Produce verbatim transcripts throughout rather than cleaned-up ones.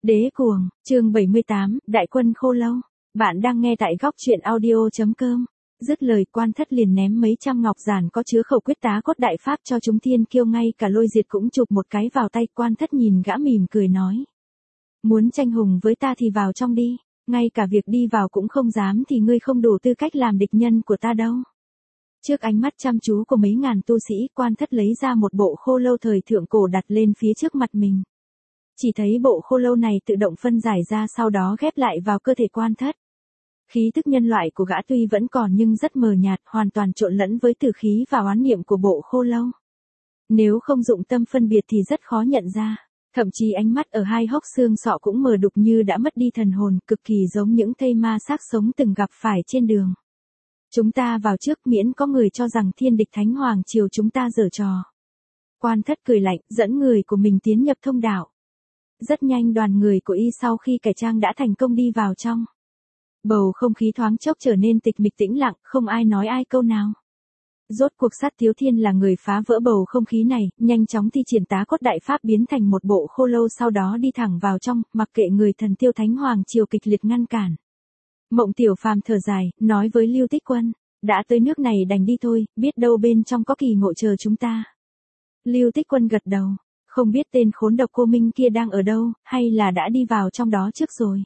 Đế cuồng, chương bảy mươi tám, Đại quân khô lâu. Bạn đang nghe tại góc truyện audio.com. Dứt lời, Quan Thất liền ném mấy trăm ngọc giản có chứa khẩu quyết tá cốt đại pháp cho chúng thiên kiêu, ngay cả Lôi Diệt cũng chụp một cái vào tay. Quan Thất nhìn gã mỉm cười nói: Muốn tranh hùng với ta thì vào trong đi, ngay cả việc đi vào cũng không dám thì ngươi không đủ tư cách làm địch nhân của ta đâu. Trước ánh mắt chăm chú của mấy ngàn tu sĩ, Quan Thất lấy ra một bộ khô lâu thời thượng cổ đặt lên phía trước mặt mình. Chỉ thấy bộ khô lâu này tự động phân giải ra, sau đó ghép lại vào cơ thể Quan Thất. Khí tức nhân loại của gã tuy vẫn còn nhưng rất mờ nhạt, hoàn toàn trộn lẫn với tử khí và oán niệm của bộ khô lâu. Nếu không dụng tâm phân biệt thì rất khó nhận ra. Thậm chí ánh mắt ở hai hốc xương sọ cũng mờ đục như đã mất đi thần hồn, cực kỳ giống những thây ma xác sống từng gặp phải trên đường. Chúng ta vào trước, miễn có người cho rằng thiên địch Thánh Hoàng Triều chúng ta giở trò. Quan Thất cười lạnh, dẫn người của mình tiến nhập thông đạo. Rất nhanh đoàn người của y sau khi cải trang đã thành công đi vào trong. Bầu không khí thoáng chốc trở nên tịch mịch tĩnh lặng, không ai nói ai câu nào. Rốt cuộc Sát Thiếu Thiên là người phá vỡ bầu không khí này, nhanh chóng thi triển tá cốt đại pháp biến thành một bộ khô lâu, sau đó đi thẳng vào trong, mặc kệ người thần Tiêu Thánh Hoàng Triều kịch liệt ngăn cản. Mộng Tiểu Phàm thở dài, nói với Lưu Tích Quân: đã tới nước này đành đi thôi, biết đâu bên trong có kỳ ngộ chờ chúng ta. Lưu Tích Quân gật đầu, không biết tên khốn độc Cô Minh kia đang ở đâu, hay là đã đi vào trong đó trước rồi.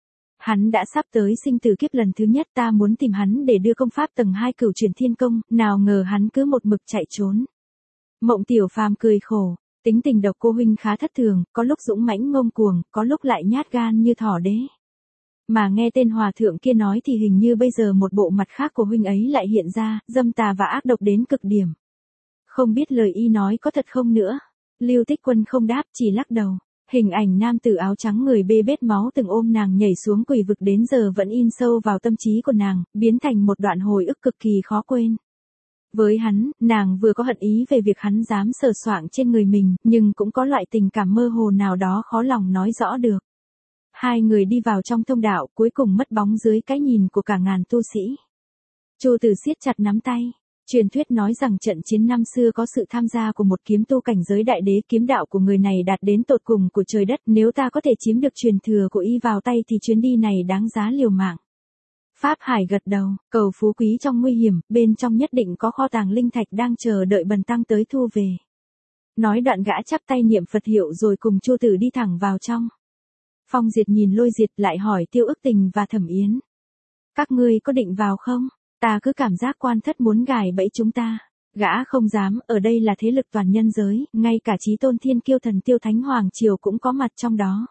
Hắn đã sắp tới sinh tử kiếp lần thứ nhất, ta muốn tìm hắn để đưa công pháp tầng hai Cửu Chuyển Thiên Công, nào ngờ hắn cứ một mực chạy trốn. Mộng Tiểu Phàm cười khổ, tính tình độc cô huynh khá thất thường, có lúc dũng mãnh ngông cuồng, có lúc lại nhát gan như thỏ đế. Mà nghe tên hòa thượng kia nói thì hình như bây giờ một bộ mặt khác của huynh ấy lại hiện ra, dâm tà và ác độc đến cực điểm. Không biết lời y nói có thật không nữa. Lưu Tích Quân không đáp, chỉ lắc đầu. Hình ảnh nam tử áo trắng người bê bết máu từng ôm nàng nhảy xuống quỷ vực đến giờ vẫn in sâu vào tâm trí của nàng, biến thành một đoạn hồi ức cực kỳ khó quên. Với hắn, nàng vừa có hận ý về việc hắn dám sờ soạng trên người mình, nhưng cũng có loại tình cảm mơ hồ nào đó khó lòng nói rõ được. Hai người đi vào trong thông đạo, cuối cùng mất bóng dưới cái nhìn của cả ngàn tu sĩ. Chu Tử siết chặt nắm tay. Truyền thuyết nói rằng trận chiến năm xưa có sự tham gia của một kiếm tu cảnh giới đại đế, kiếm đạo của người này đạt đến tột cùng của trời đất, nếu ta có thể chiếm được truyền thừa của y vào tay thì chuyến đi này đáng giá liều mạng. Pháp Hải gật đầu, cầu phú quý trong nguy hiểm, bên trong nhất định có kho tàng linh thạch đang chờ đợi bần tăng tới thu về. Nói đoạn gã chắp tay niệm Phật hiệu rồi cùng Chu Tử đi thẳng vào trong. Phong Diệt nhìn Lôi Diệt lại hỏi Tiêu Ức Tình và Thẩm Yến: các ngươi có định vào không? Ta cứ cảm giác Quan Thất muốn gài bẫy chúng ta. Gã không dám, ở đây là thế lực toàn nhân giới, ngay cả chí tôn thiên kiêu thần Tiêu Thánh Hoàng Triều cũng có mặt trong đó.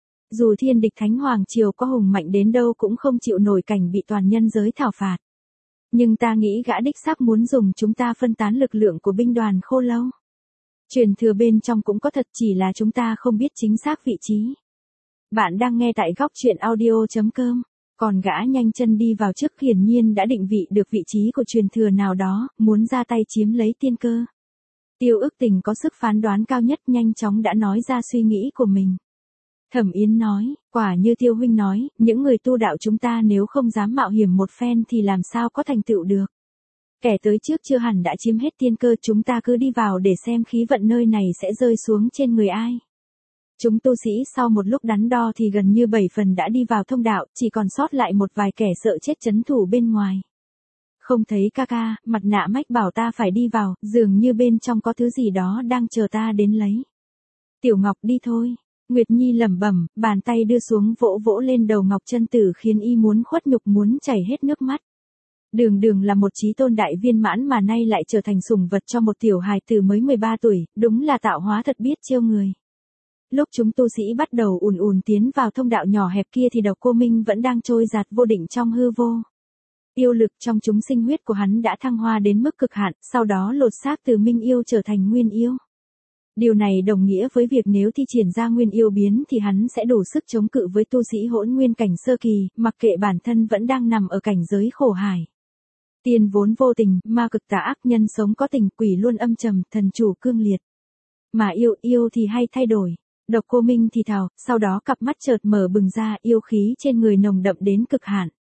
Dù thiên địch Thánh Hoàng Triều có hùng mạnh đến đâu cũng không chịu nổi cảnh bị toàn nhân giới thảo phạt. Nhưng ta nghĩ gã đích xác muốn dùng chúng ta phân tán lực lượng của binh đoàn khô lâu. Truyền thừa bên trong cũng có thật, chỉ là chúng ta không biết chính xác vị trí. Bạn đang nghe tại góc truyện audio.com. Còn gã nhanh chân đi vào trước, hiển nhiên đã định vị được vị trí của truyền thừa nào đó, muốn ra tay chiếm lấy tiên cơ. Tiêu Ức Tình có sức phán đoán cao nhất, nhanh chóng đã nói ra suy nghĩ của mình. Thẩm Yến nói, quả như Tiêu huynh nói, những người tu đạo chúng ta nếu không dám mạo hiểm một phen thì làm sao có thành tựu được. Kẻ tới trước chưa hẳn đã chiếm hết tiên cơ, chúng ta cứ đi vào để xem khí vận nơi này sẽ rơi xuống trên người ai. Chúng tu sĩ sau một lúc đắn đo thì gần như bảy phần đã đi vào thông đạo, chỉ còn sót lại một vài kẻ sợ chết trấn thủ bên ngoài. Không thấy ca ca, mặt nạ mách bảo ta phải đi vào, dường như bên trong có thứ gì đó đang chờ ta đến lấy. Tiểu Ngọc đi thôi. Nguyệt Nhi lẩm bẩm, bàn tay đưa xuống vỗ vỗ lên đầu Ngọc Chân Tử khiến y muốn khuất nhục, muốn chảy hết nước mắt. Đường đường là một chí tôn đại viên mãn mà nay lại trở thành sủng vật cho một tiểu hài tử mới mười ba tuổi, đúng là tạo hóa thật biết trêu người. Lúc chúng tu sĩ bắt đầu ùn ùn tiến vào thông đạo nhỏ hẹp kia thì độc Cô Minh vẫn đang trôi giạt vô định trong hư vô. Yêu lực trong chúng sinh huyết của hắn đã thăng hoa đến mức cực hạn, sau đó lột xác từ Minh Yêu trở thành Nguyên Yêu. Điều này đồng nghĩa với việc nếu thi triển ra Nguyên Yêu biến thì hắn sẽ đủ sức chống cự với tu sĩ hỗn nguyên cảnh sơ kỳ, mặc kệ bản thân vẫn đang nằm ở cảnh giới khổ hải. Tiên vốn vô tình, ma cực tà ác, nhân sống có tình, quỷ luôn âm trầm, thần chủ cương liệt. Mà yêu, yêu thì hay thay đổi. Độc Cô Minh thì thào, sau đó cặp mắt chợt mở bừng ra, yêu khí trên người nồng đậm đến cực hạn.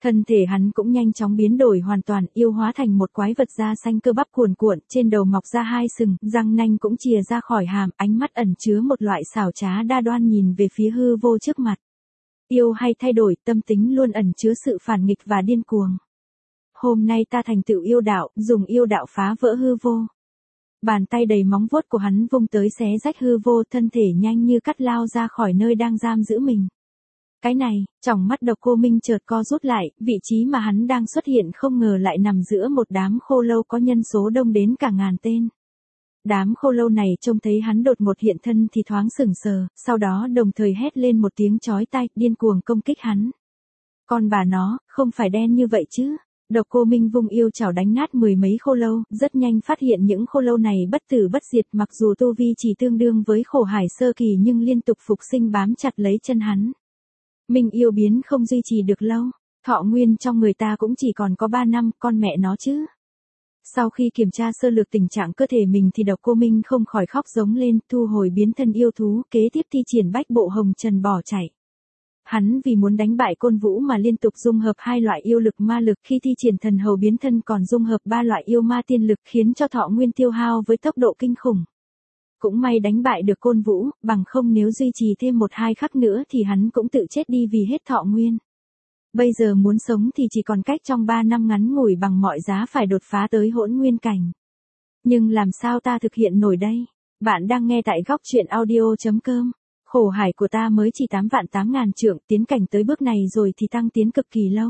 Thân thể hắn cũng nhanh chóng biến đổi hoàn toàn, yêu hóa thành một quái vật da xanh cơ bắp cuồn cuộn, trên đầu mọc ra hai sừng, răng nanh cũng chìa ra khỏi hàm, ánh mắt ẩn chứa một loại xảo trá đa đoan nhìn về phía hư vô trước mặt. Yêu hay thay đổi, tâm tính luôn ẩn chứa sự phản nghịch và điên cuồng. Hôm nay ta thành tựu yêu đạo, dùng yêu đạo phá vỡ hư vô. Bàn tay đầy móng vuốt của hắn vung tới xé rách hư vô, thân thể nhanh như cắt lao ra khỏi nơi đang giam giữ mình. Cái này, tròng mắt Độc Cô Minh chợt co rút lại, vị trí mà hắn đang xuất hiện không ngờ lại nằm giữa một đám khô lâu có nhân số đông đến cả ngàn tên. Đám khô lâu này trông thấy hắn đột ngột hiện thân thì thoáng sững sờ, sau đó đồng thời hét lên một tiếng chói tai, điên cuồng công kích hắn. Con bà nó, không phải đen như vậy chứ. Độc Cô Minh vung yêu chảo đánh nát mười mấy khô lâu, rất nhanh phát hiện những khô lâu này bất tử bất diệt, mặc dù tu vi chỉ tương đương với khổ hải sơ kỳ nhưng liên tục phục sinh bám chặt lấy chân hắn. Minh yêu biến không duy trì được lâu, thọ nguyên trong người ta cũng chỉ còn có ba năm, con mẹ nó chứ. Sau khi kiểm tra sơ lược tình trạng cơ thể mình thì Độc Cô Minh không khỏi khóc giống lên, thu hồi biến thân yêu thú, kế tiếp thi triển bách bộ hồng trần bỏ chạy. Hắn vì muốn đánh bại Côn Vũ mà liên tục dung hợp hai loại yêu lực ma lực, khi thi triển thần hầu biến thân còn dung hợp ba loại yêu ma tiên lực khiến cho thọ nguyên tiêu hao với tốc độ kinh khủng. Cũng may đánh bại được Côn Vũ, bằng không nếu duy trì thêm một hai khắc nữa thì hắn cũng tự chết đi vì hết thọ nguyên. Bây giờ muốn sống thì chỉ còn cách trong ba năm ngắn ngủi bằng mọi giá phải đột phá tới hỗn nguyên cảnh. Nhưng làm sao ta thực hiện nổi đây? Bạn đang nghe tại góc truyện audio chấm com. Khổ hải của ta mới chỉ tám vạn tám ngàn trượng, tiến cảnh tới bước này rồi thì tăng tiến cực kỳ lâu.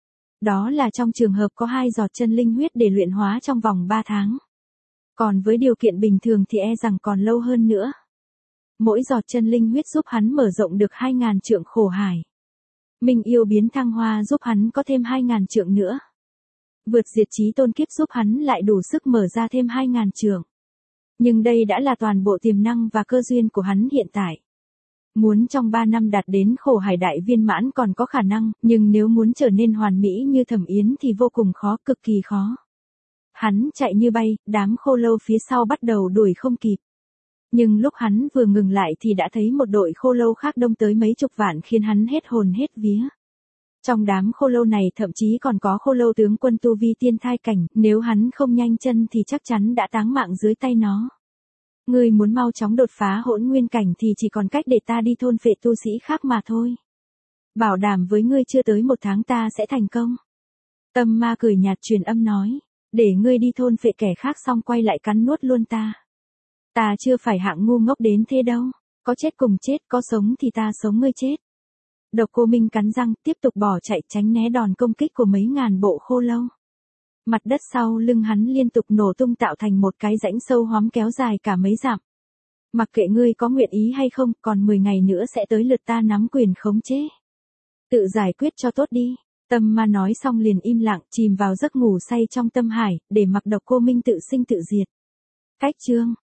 Đó là trong trường hợp có hai giọt chân linh huyết để luyện hóa trong vòng ba tháng. Còn với điều kiện bình thường thì e rằng còn lâu hơn nữa. Mỗi giọt chân linh huyết giúp hắn mở rộng được hai ngàn trượng khổ hải. Minh yêu biến thăng hoa giúp hắn có thêm hai ngàn trượng nữa. Vượt diệt chí tôn kiếp giúp hắn lại đủ sức mở ra thêm hai ngàn trượng. Nhưng đây đã là toàn bộ tiềm năng và cơ duyên của hắn hiện tại. Muốn trong ba năm đạt đến khổ hải đại viên mãn còn có khả năng, nhưng nếu muốn trở nên hoàn mỹ như Thẩm Yến thì vô cùng khó, cực kỳ khó. Hắn chạy như bay, đám khô lâu phía sau bắt đầu đuổi không kịp. Nhưng lúc hắn vừa ngừng lại thì đã thấy một đội khô lâu khác đông tới mấy chục vạn khiến hắn hết hồn hết vía. Trong đám khô lâu này thậm chí còn có khô lâu tướng quân tu vi tiên thai cảnh, nếu hắn không nhanh chân thì chắc chắn đã táng mạng dưới tay nó. Ngươi muốn mau chóng đột phá hỗn nguyên cảnh thì chỉ còn cách để ta đi thôn phệ tu sĩ khác mà thôi. Bảo đảm với ngươi chưa tới một tháng ta sẽ thành công. Tâm ma cười nhạt truyền âm nói, để ngươi đi thôn phệ kẻ khác xong quay lại cắn nuốt luôn ta. Ta chưa phải hạng ngu ngốc đến thế đâu, có chết cùng chết, có sống thì ta sống ngươi chết. Độc Cô Minh cắn răng tiếp tục bỏ chạy tránh né đòn công kích của mấy ngàn bộ khô lâu. Mặt đất sau lưng hắn liên tục nổ tung tạo thành một cái rãnh sâu hoắm kéo dài cả mấy dặm. Mặc kệ ngươi có nguyện ý hay không, còn mười ngày nữa sẽ tới lượt ta nắm quyền khống chế. Tự giải quyết cho tốt đi. Tâm ma nói xong liền im lặng, chìm vào giấc ngủ say trong tâm hải, để mặc Độc Cô Minh tự sinh tự diệt. Cách chương